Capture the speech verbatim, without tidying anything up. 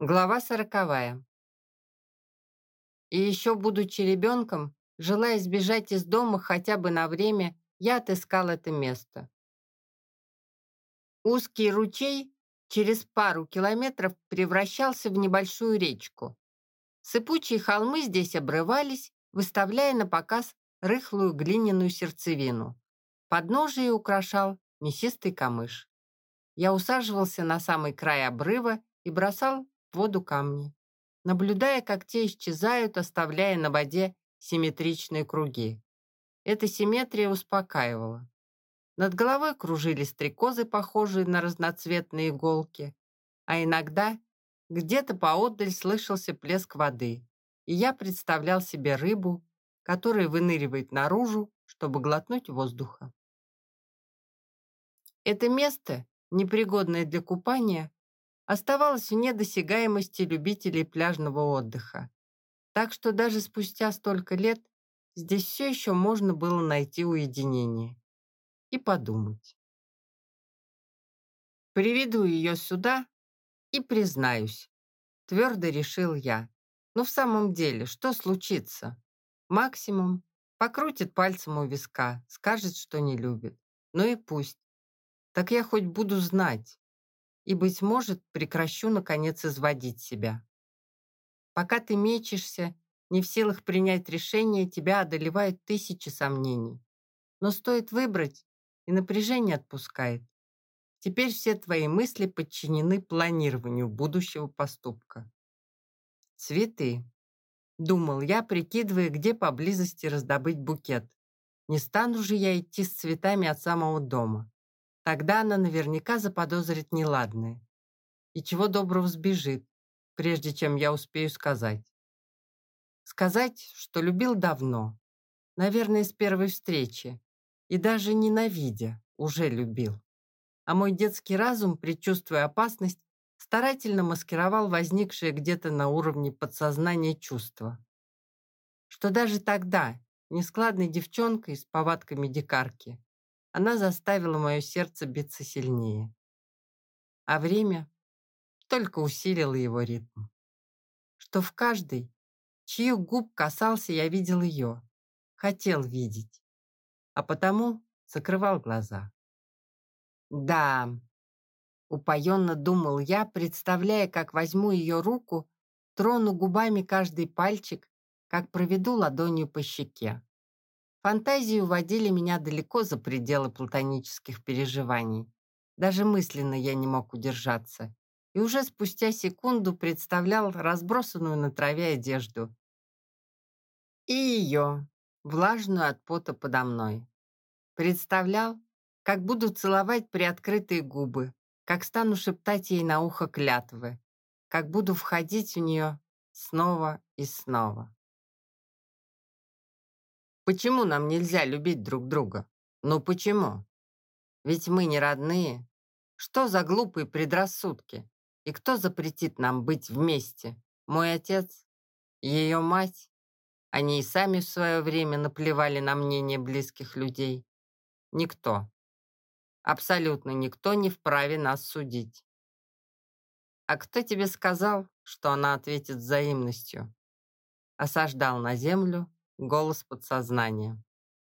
Глава сороковая. И еще, будучи ребенком, желая сбежать из дома хотя бы на время, я отыскал это место. Узкий ручей через пару километров превращался в небольшую речку. Сыпучие холмы здесь обрывались, выставляя на показ рыхлую глиняную сердцевину. Подножие украшал мясистый камыш. Я усаживался на самый край обрыва и бросал в воду камни, наблюдая, как те исчезают, оставляя на воде симметричные круги. Эта симметрия успокаивала. Над головой кружились стрекозы, похожие на разноцветные иголки, а иногда где-то поодаль слышался плеск воды, и я представлял себе рыбу, которая выныривает наружу, чтобы глотнуть воздуха. Это место, непригодное для купания, оставалось вне досягаемости любителей пляжного отдыха. Так что даже спустя столько лет здесь все еще можно было найти уединение и подумать. Приведу ее сюда и признаюсь, твердо решил я. Но в самом деле, что случится? Максимум покрутит пальцем у виска, скажет, что не любит. Ну и пусть. Так я хоть буду знать. И, быть может, прекращу, наконец, изводить себя. Пока ты мечешься, не в силах принять решение, тебя одолевают тысячи сомнений. Но стоит выбрать, и напряжение отпускает. Теперь все твои мысли подчинены планированию будущего поступка. Цветы. Думал я, прикидывая, где поблизости раздобыть букет. Не стану же я идти с цветами от самого дома. Тогда она наверняка заподозрит неладное. И чего доброго сбежит, прежде чем я успею сказать. Сказать, что любил давно, наверное, с первой встречи, и даже ненавидя, уже любил. А мой детский разум, предчувствуя опасность, старательно маскировал возникшее где-то на уровне подсознания чувство. Что даже тогда, нескладной девчонкой с повадками дикарки, она заставила мое сердце биться сильнее. А время только усилило его ритм. Что в каждой, чьих губ касался, я видел ее, хотел видеть, а потому закрывал глаза. Да, упоенно думал я, представляя, как возьму ее руку, трону губами каждый пальчик, как проведу ладонью по щеке. Фантазии уводили меня далеко за пределы платонических переживаний. Даже мысленно я не мог удержаться. И уже спустя секунду представлял разбросанную на траве одежду. И ее, влажную от пота подо мной. Представлял, как буду целовать приоткрытые губы, как стану шептать ей на ухо клятвы, как буду входить в нее снова и снова. Почему нам нельзя любить друг друга? Ну почему? Ведь мы не родные. Что за глупые предрассудки? И кто запретит нам быть вместе? Мой отец? Ее мать? Они и сами в свое время наплевали на мнение близких людей. Никто. Абсолютно никто не вправе нас судить. А кто тебе сказал, что она ответит взаимностью? Осаждал на землю голос подсознания.